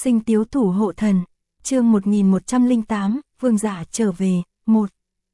Sinh Tiếu Thủ Hộ Thần, chương 1108, Vương Giả trở về, 1.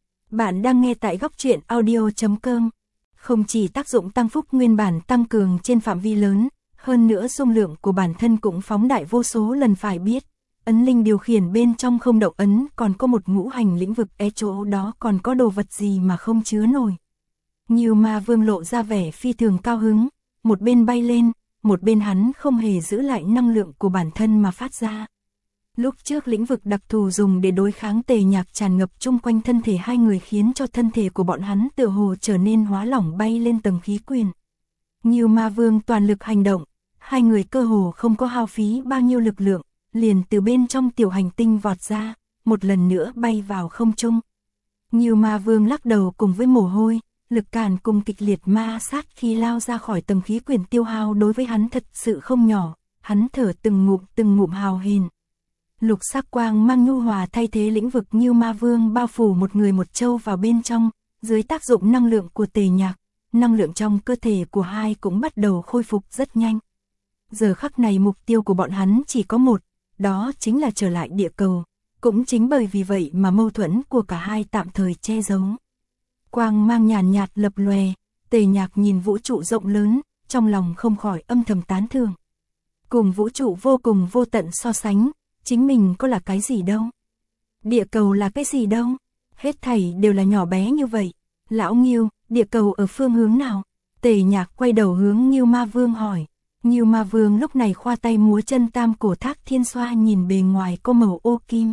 Bạn đang nghe tại góc truyện audio.com. Không chỉ tác dụng tăng phúc nguyên bản tăng cường trên phạm vi lớn, hơn nữa dung lượng của bản thân cũng phóng đại vô số lần. Phải biết, ấn linh điều khiển bên trong không động ấn còn có một ngũ hành lĩnh vực, chỗ đó còn có đồ vật gì mà không chứa nổi. Ngưu Ma Vương lộ ra vẻ phi thường cao hứng, một bên bay lên, một bên hắn không hề giữ lại năng lượng của bản thân mà phát ra. Lúc trước lĩnh vực đặc thù dùng để đối kháng Tề Nhạc tràn ngập chung quanh thân thể hai người, khiến cho thân thể của bọn hắn tựa hồ trở nên hóa lỏng, bay lên tầng khí quyển. Ngưu Ma Vương toàn lực hành động, hai người cơ hồ không có hao phí bao nhiêu lực lượng, liền từ bên trong tiểu hành tinh vọt ra, một lần nữa bay vào không trung. Ngưu Ma Vương lắc đầu cùng với mồ hôi, lực cản cùng kịch liệt ma sát khi lao ra khỏi tầng khí quyển tiêu hao đối với hắn thật sự không nhỏ, hắn thở từng ngụm hào hền. Lục sắc quang mang nhu hòa thay thế lĩnh vực Ngưu Ma Vương, bao phủ một người một châu vào bên trong, dưới tác dụng năng lượng của Tề Nhạc, năng lượng trong cơ thể của hai cũng bắt đầu khôi phục rất nhanh. Giờ khắc này mục tiêu của bọn hắn chỉ có một, đó chính là trở lại địa cầu, cũng chính bởi vì vậy mà mâu thuẫn của cả hai tạm thời che giấu. Quang mang nhàn nhạt lập lòe, Tề Nhạc nhìn vũ trụ rộng lớn, trong lòng không khỏi âm thầm tán thưởng. Cùng vũ trụ vô cùng vô tận so sánh, chính mình có là cái gì đâu. Địa cầu là cái gì đâu, hết thảy đều là nhỏ bé như vậy. Lão Ngưu, địa cầu ở phương hướng nào? Tề Nhạc quay đầu hướng Ngưu Ma Vương hỏi. Ngưu Ma Vương lúc này khoa tay múa chân, tam cổ thác thiên xoa nhìn bề ngoài có màu ô kim.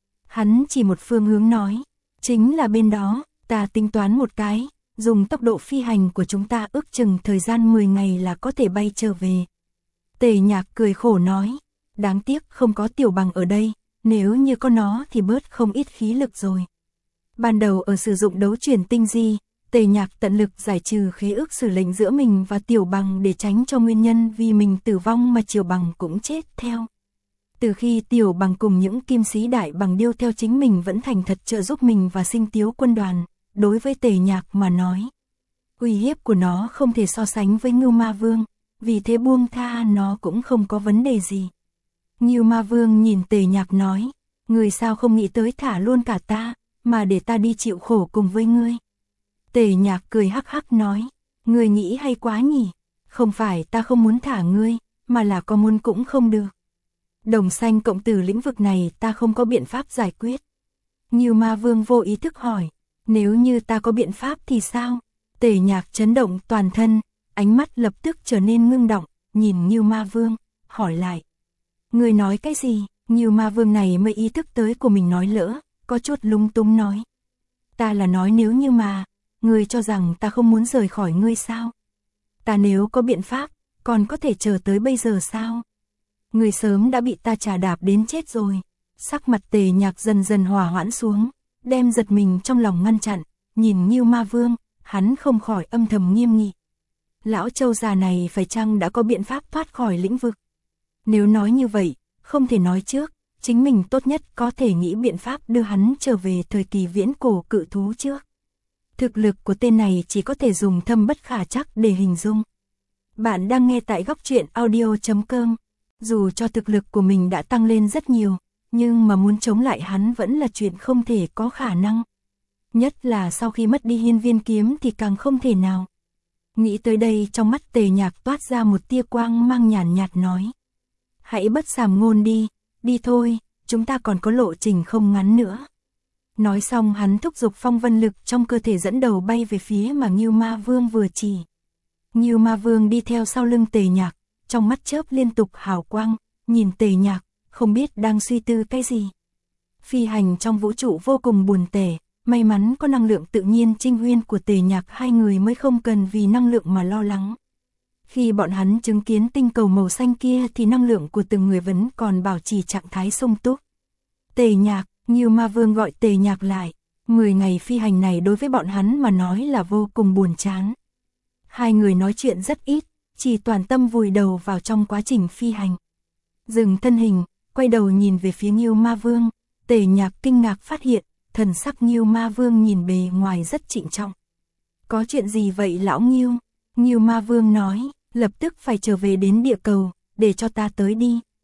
Hắn chỉ một phương hướng nói, chính là bên đó. Ta tính toán một cái, dùng tốc độ phi hành của chúng ta ước chừng thời gian 10 ngày là có thể bay trở về. Tề Nhạc cười khổ nói, đáng tiếc không có Tiểu Bằng ở đây, nếu như có nó thì bớt không ít khí lực rồi. Ban đầu ở sử dụng đấu chuyển tinh di, Tề Nhạc tận lực giải trừ khế ước xử lệnh giữa mình và Tiểu Bằng để tránh cho nguyên nhân vì mình tử vong mà Tiểu Bằng cũng chết theo. Từ khi Tiểu Bằng cùng những kim sĩ đại bằng điêu theo chính mình vẫn thành thật trợ giúp mình và Sinh Tiếu quân đoàn, đối với Tề Nhạc mà nói, uy hiếp của nó không thể so sánh với Ngưu Ma Vương, vì thế buông tha nó cũng không có vấn đề gì. Ngưu Ma Vương nhìn Tề Nhạc nói, người sao không nghĩ tới thả luôn cả ta, mà để ta đi chịu khổ cùng với ngươi. Tề Nhạc cười hắc hắc nói, ngươi nghĩ hay quá nhỉ, không phải ta không muốn thả ngươi, mà là có muốn cũng không được. Đồng xanh cộng tử lĩnh vực này ta không có biện pháp giải quyết. Ngưu Ma Vương vô ý thức hỏi, nếu như ta có biện pháp thì sao? Tề Nhạc chấn động toàn thân, ánh mắt lập tức trở nên ngưng động, nhìn Ngưu Ma Vương, hỏi lại. Ngươi nói cái gì? Ngưu Ma Vương này mới ý thức tới của mình nói lỡ, có chút lung tung nói. Ta là nói nếu như mà, ngươi cho rằng ta không muốn rời khỏi ngươi sao? Ta nếu có biện pháp, còn có thể chờ tới bây giờ sao? Ngươi sớm đã bị ta chà đạp đến chết rồi. Sắc mặt Tề Nhạc dần dần hòa hoãn xuống, đem giật mình trong lòng ngăn chặn, nhìn Ngưu Ma Vương, hắn không khỏi âm thầm nghiêm nghị. Lão Châu già này phải chăng đã có biện pháp thoát khỏi lĩnh vực? Nếu nói như vậy, không thể nói trước, chính mình tốt nhất có thể nghĩ biện pháp đưa hắn trở về thời kỳ viễn cổ cự thú trước. Thực lực của tên này chỉ có thể dùng thâm bất khả trắc để hình dung. Bạn đang nghe tại góc truyện audio.com. Dù cho thực lực của mình đã tăng lên rất nhiều, nhưng mà muốn chống lại hắn vẫn là chuyện không thể có khả năng. Nhất là sau khi mất đi hiên viên kiếm thì càng không thể nào. Nghĩ tới đây, trong mắt Tề Nhạc toát ra một tia quang mang nhàn nhạt nói. Hãy bất sàm ngôn đi, đi thôi, chúng ta còn có lộ trình không ngắn nữa. Nói xong hắn thúc giục phong vân lực trong cơ thể dẫn đầu bay về phía mà Ngưu Ma Vương vừa chỉ. Ngưu Ma Vương đi theo sau lưng Tề Nhạc, trong mắt chớp liên tục hào quang, nhìn Tề Nhạc, không biết đang suy tư cái gì. Phi hành trong vũ trụ vô cùng buồn tẻ, may mắn có năng lượng tự nhiên trinh huyên của Tề Nhạc, hai người mới không cần vì năng lượng mà lo lắng. Khi bọn hắn chứng kiến tinh cầu màu xanh kia thì năng lượng của từng người vẫn còn bảo trì trạng thái sung túc. Tề Nhạc, Ngưu Ma Vương gọi Tề Nhạc lại, 10 ngày phi hành này đối với bọn hắn mà nói là vô cùng buồn chán. Hai người nói chuyện rất ít, chỉ toàn tâm vùi đầu vào trong quá trình phi hành. Dừng thân hình, quay đầu nhìn về phía Ngưu Ma Vương, Tề Nhạc kinh ngạc phát hiện, thần sắc Ngưu Ma Vương nhìn bề ngoài rất trịnh trọng. Có chuyện gì vậy lão Ngưu? Ngưu Ma Vương nói, lập tức phải trở về đến địa cầu, để cho ta tới đi.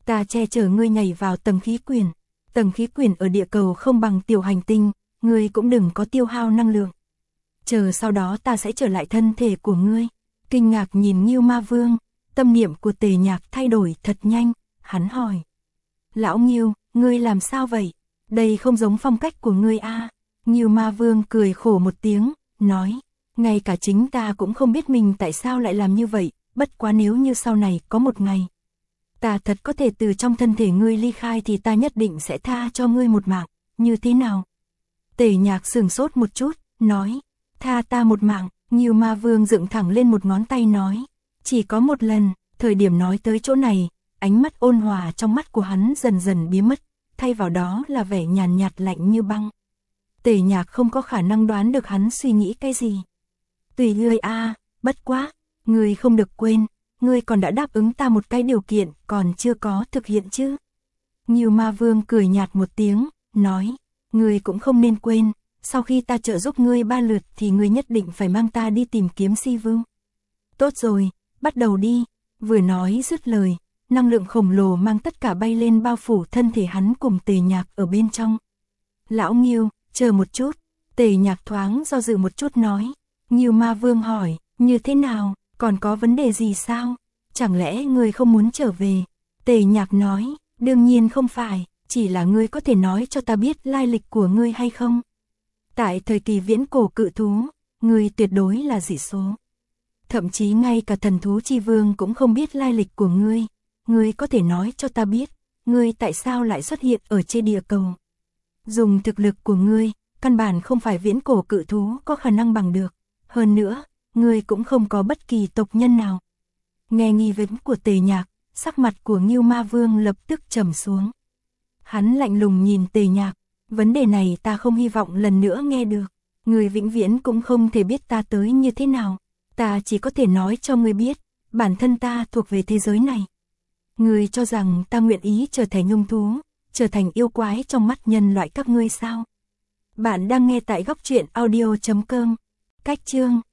Ta che chở ngươi nhảy vào tầng khí quyển. Tầng khí quyển ở địa cầu không bằng tiểu hành tinh, ngươi cũng đừng có tiêu hao năng lượng. Chờ sau đó ta sẽ trở lại thân thể của ngươi. Kinh ngạc nhìn Ngưu Ma Vương, tâm niệm của Tề Nhạc thay đổi thật nhanh, hắn hỏi. Lão Ngưu, ngươi làm sao vậy? Đây không giống phong cách của ngươi a. Ngưu Ma Vương cười khổ một tiếng, nói. Ngay cả chính ta cũng không biết mình tại sao lại làm như vậy, bất quá nếu như sau này có một ngày ta thật có thể từ trong thân thể ngươi ly khai thì ta nhất định sẽ tha cho ngươi một mạng, như thế nào? Tề Nhạc sửng sốt một chút, nói, tha ta một mạng. Ngưu Ma Vương dựng thẳng lên một ngón tay nói, chỉ có một lần. Thời điểm nói tới chỗ này, ánh mắt ôn hòa trong mắt của hắn dần dần biến mất, thay vào đó là vẻ nhàn nhạt lạnh như băng. Tề Nhạc không có khả năng đoán được hắn suy nghĩ cái gì. Tùy ngươi a, bất quá, ngươi không được quên, ngươi còn đã đáp ứng ta một cái điều kiện, còn chưa có thực hiện chứ. Ngưu Ma Vương cười nhạt một tiếng, nói, ngươi cũng không nên quên, sau khi ta trợ giúp ngươi 3 lượt thì ngươi nhất định phải mang ta đi tìm kiếm Si Vương. Tốt rồi, bắt đầu đi. Vừa nói dứt lời, năng lượng khổng lồ mang tất cả bay lên bao phủ thân thể hắn cùng Tề Nhạc ở bên trong. Lão Ngưu, chờ một chút. Tề Nhạc thoáng do dự một chút nói. Ngưu Ma Vương hỏi, như thế nào, còn có vấn đề gì sao? Chẳng lẽ ngươi không muốn trở về? Tề Nhạc nói, đương nhiên không phải, chỉ là ngươi có thể nói cho ta biết lai lịch của ngươi hay không? Tại thời kỳ viễn cổ cự thú, ngươi tuyệt đối là dị số. Thậm chí ngay cả thần thú chi vương cũng không biết lai lịch của ngươi. Ngươi có thể nói cho ta biết, ngươi tại sao lại xuất hiện ở trên địa cầu? Dùng thực lực của ngươi, căn bản không phải viễn cổ cự thú có khả năng bằng được. Hơn nữa, ngươi cũng không có bất kỳ tộc nhân nào. Nghe nghi vấn của Tề Nhạc, sắc mặt của Ngưu Ma Vương lập tức trầm xuống. Hắn lạnh lùng nhìn Tề Nhạc, vấn đề này ta không hy vọng lần nữa nghe được. Ngươi vĩnh viễn cũng không thể biết ta tới như thế nào. Ta chỉ có thể nói cho ngươi biết, bản thân ta thuộc về thế giới này. Ngươi cho rằng ta nguyện ý trở thành hung thú, trở thành yêu quái trong mắt nhân loại các ngươi sao? Bạn đang nghe tại góc truyện audio.com. Cách chương